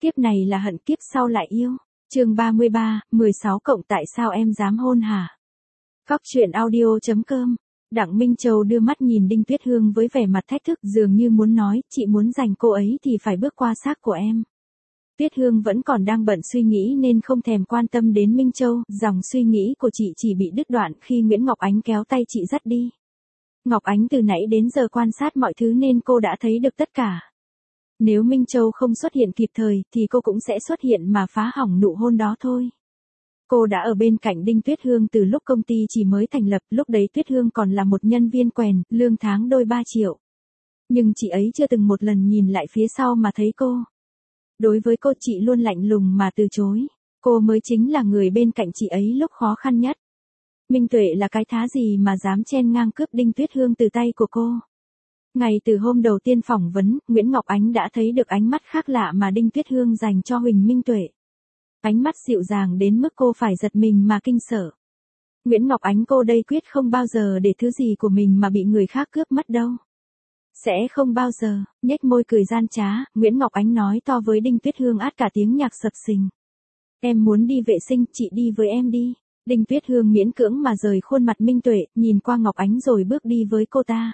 Kiếp này là hận, kiếp sau lại yêu. Chương 33, 16 cộng tại sao em dám hôn hả? Phóc truyện audio.com. Đặng Minh Châu đưa mắt nhìn Đinh Tuyết Hương với vẻ mặt thách thức, dường như muốn nói, chị muốn giành cô ấy thì phải bước qua xác của em. Tuyết Hương vẫn còn đang bận suy nghĩ nên không thèm quan tâm đến Minh Châu, dòng suy nghĩ của chị chỉ bị đứt đoạn khi Nguyễn Ngọc Ánh kéo tay chị dắt đi. Ngọc Ánh từ nãy đến giờ quan sát mọi thứ nên cô đã thấy được tất cả. Nếu Minh Châu không xuất hiện kịp thời thì cô cũng sẽ xuất hiện mà phá hỏng nụ hôn đó thôi. Cô đã ở bên cạnh Đinh Tuyết Hương từ lúc công ty chỉ mới thành lập, lúc đấy Tuyết Hương còn là một nhân viên quèn, lương tháng đôi 3 triệu. Nhưng chị ấy chưa từng một lần nhìn lại phía sau mà thấy cô. Đối với cô chị luôn lạnh lùng mà từ chối. Cô mới chính là người bên cạnh chị ấy lúc khó khăn nhất. Minh Tuệ là cái thá gì mà dám chen ngang cướp Đinh Tuyết Hương từ tay của cô. Ngay từ hôm đầu tiên phỏng vấn, Nguyễn Ngọc Ánh đã thấy được ánh mắt khác lạ mà Đinh Tuyết Hương dành cho Huỳnh Minh Tuệ. Ánh mắt dịu dàng đến mức cô phải giật mình mà kinh sợ. Nguyễn Ngọc Ánh cô đây quyết không bao giờ để thứ gì của mình mà bị người khác cướp mất đâu. Sẽ không bao giờ. Nhếch môi cười gian trá, Nguyễn Ngọc Ánh nói to với Đinh Tuyết Hương át cả tiếng nhạc sập sình. Em muốn đi vệ sinh, chị đi với em đi. Đinh Tuyết Hương miễn cưỡng mà rời khuôn mặt Minh Tuệ, nhìn qua Ngọc Ánh rồi bước đi với cô ta.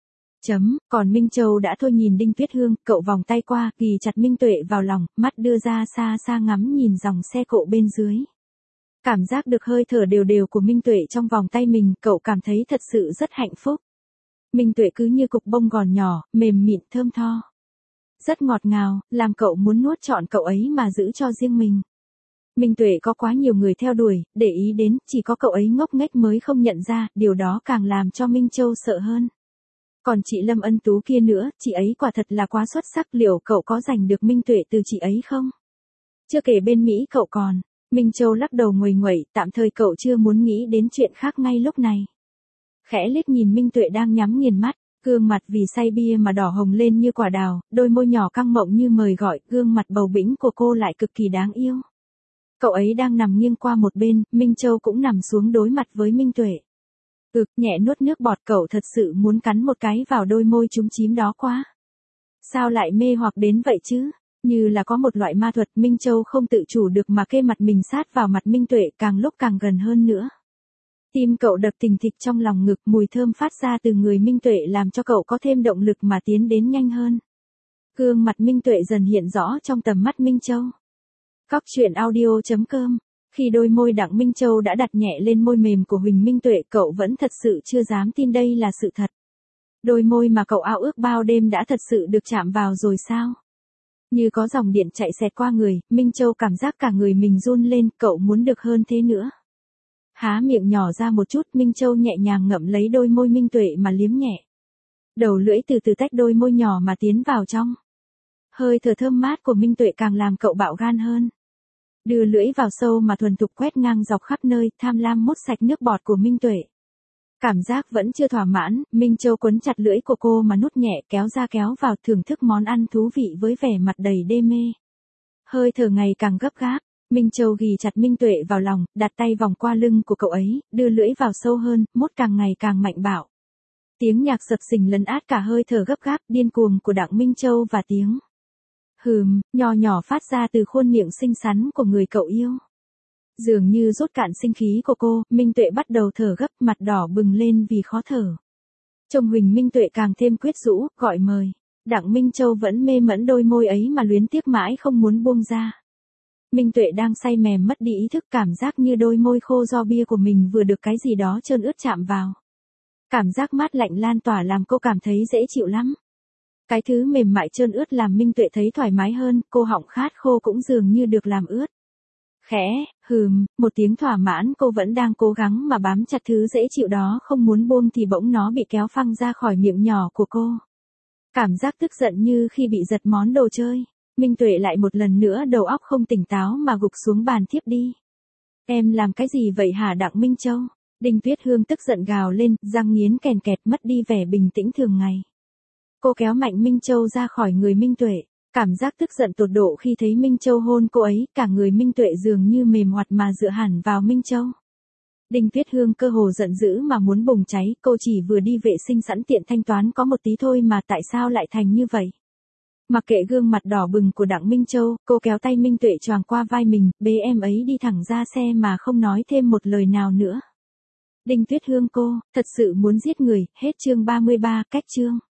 Còn Minh Châu đã thôi nhìn Đinh Tuyết Hương, cậu vòng tay qua, ghì chặt Minh Tuệ vào lòng, mắt đưa ra xa xa ngắm nhìn dòng xe cộ bên dưới. Cảm giác được hơi thở đều đều của Minh Tuệ trong vòng tay mình, cậu cảm thấy thật sự rất hạnh phúc. Minh Tuệ cứ như cục bông gòn nhỏ, mềm mịn thơm tho. Rất ngọt ngào, làm cậu muốn nuốt trọn cậu ấy mà giữ cho riêng mình. Minh Tuệ có quá nhiều người theo đuổi, để ý đến, chỉ có cậu ấy ngốc nghếch mới không nhận ra, điều đó càng làm cho Minh Châu sợ hơn. Còn chị Lâm Ân Tú kia nữa, chị ấy quả thật là quá xuất sắc, liệu cậu có giành được Minh Tuệ từ chị ấy không? Chưa kể bên Mỹ cậu còn. Minh Châu lắc đầu nguầy nguẩy, tạm thời cậu chưa muốn nghĩ đến chuyện khác ngay lúc này. Khẽ liếc nhìn Minh Tuệ đang nhắm nghiền mắt, gương mặt vì say bia mà đỏ hồng lên như quả đào, đôi môi nhỏ căng mọng như mời gọi, gương mặt bầu bĩnh của cô lại cực kỳ đáng yêu. Cậu ấy đang nằm nghiêng qua một bên, Minh Châu cũng nằm xuống đối mặt với Minh Tuệ. Nhẹ nuốt nước bọt, cậu thật sự muốn cắn một cái vào đôi môi chúm chím đó quá. Sao lại mê hoặc đến vậy chứ? Như là có một loại ma thuật, Minh Châu không tự chủ được mà kê mặt mình sát vào mặt Minh Tuệ, càng lúc càng gần hơn nữa. Tim cậu đập thình thịch trong lòng ngực, mùi thơm phát ra từ người Minh Tuệ làm cho cậu có thêm động lực mà tiến đến nhanh hơn. Gương mặt Minh Tuệ dần hiện rõ trong tầm mắt Minh Châu. Phóc truyện audio.com. Khi đôi môi Đặng Minh Châu đã đặt nhẹ lên môi mềm của Huỳnh Minh Tuệ, cậu vẫn thật sự chưa dám tin đây là sự thật. Đôi môi mà cậu ao ước bao đêm đã thật sự được chạm vào rồi sao? Như có dòng điện chạy xẹt qua người, Minh Châu cảm giác cả người mình run lên, cậu muốn được hơn thế nữa. Há miệng nhỏ ra một chút, Minh Châu nhẹ nhàng ngậm lấy đôi môi Minh Tuệ mà liếm nhẹ. Đầu lưỡi từ từ tách đôi môi nhỏ mà tiến vào trong. Hơi thở thơm mát của Minh Tuệ càng làm cậu bạo gan hơn. Đưa lưỡi vào sâu mà thuần thục quét ngang dọc khắp nơi, tham lam mút sạch nước bọt của Minh Tuệ. Cảm giác vẫn chưa thỏa mãn, Minh Châu quấn chặt lưỡi của cô mà nút nhẹ, kéo ra kéo vào, thưởng thức món ăn thú vị với vẻ mặt đầy đê mê. Hơi thở ngày càng gấp gáp, Minh Châu ghì chặt Minh Tuệ vào lòng, đặt tay vòng qua lưng của cậu ấy, đưa lưỡi vào sâu hơn, mút càng ngày càng mạnh bạo. Tiếng nhạc sập sình lấn át cả hơi thở gấp gáp, điên cuồng của Đặng Minh Châu và tiếng nho nhỏ phát ra từ khuôn miệng xinh xắn của người cậu yêu. Dường như rút cạn sinh khí của cô, Minh Tuệ bắt đầu thở gấp, mặt đỏ bừng lên vì khó thở. Trông Huỳnh Minh Tuệ càng thêm quyết rũ, gọi mời. Đặng Minh Châu vẫn mê mẫn đôi môi ấy mà luyến tiếc mãi không muốn buông ra. Minh Tuệ đang say mềm mất đi ý thức, cảm giác như đôi môi khô do bia của mình vừa được cái gì đó trơn ướt chạm vào. Cảm giác mát lạnh lan tỏa làm cô cảm thấy dễ chịu lắm. Cái thứ mềm mại trơn ướt làm Minh Tuệ thấy thoải mái hơn, cô họng khát khô cũng dường như được làm ướt. Khẽ, một tiếng thỏa mãn, cô vẫn đang cố gắng mà bám chặt thứ dễ chịu đó không muốn buông thì bỗng nó bị kéo phăng ra khỏi miệng nhỏ của cô. Cảm giác tức giận như khi bị giật món đồ chơi. Minh Tuệ lại một lần nữa đầu óc không tỉnh táo mà gục xuống bàn thiếp đi. Em làm cái gì vậy hả Đặng Minh Châu? Đinh Tuyết Hương tức giận gào lên, răng nghiến kèn kẹt, mất đi vẻ bình tĩnh thường ngày. Cô kéo mạnh Minh Châu ra khỏi người Minh Tuệ. Cảm giác tức giận tột độ khi thấy Minh Châu hôn cô ấy, cả người Minh Tuệ dường như mềm hoạt mà dựa hẳn vào Minh Châu. Đinh Tuyết Hương cơ hồ giận dữ mà muốn bùng cháy, cô chỉ vừa đi vệ sinh sẵn tiện thanh toán có một tí thôi mà tại sao lại thành như vậy? Mặc kệ gương mặt đỏ bừng của Đặng Minh Châu, cô kéo tay Minh Tuệ choàng qua vai mình, bế em ấy đi thẳng ra xe mà không nói thêm một lời nào nữa. Đinh Tuyết Hương cô, thật sự muốn giết người, hết chương 33, cách chương.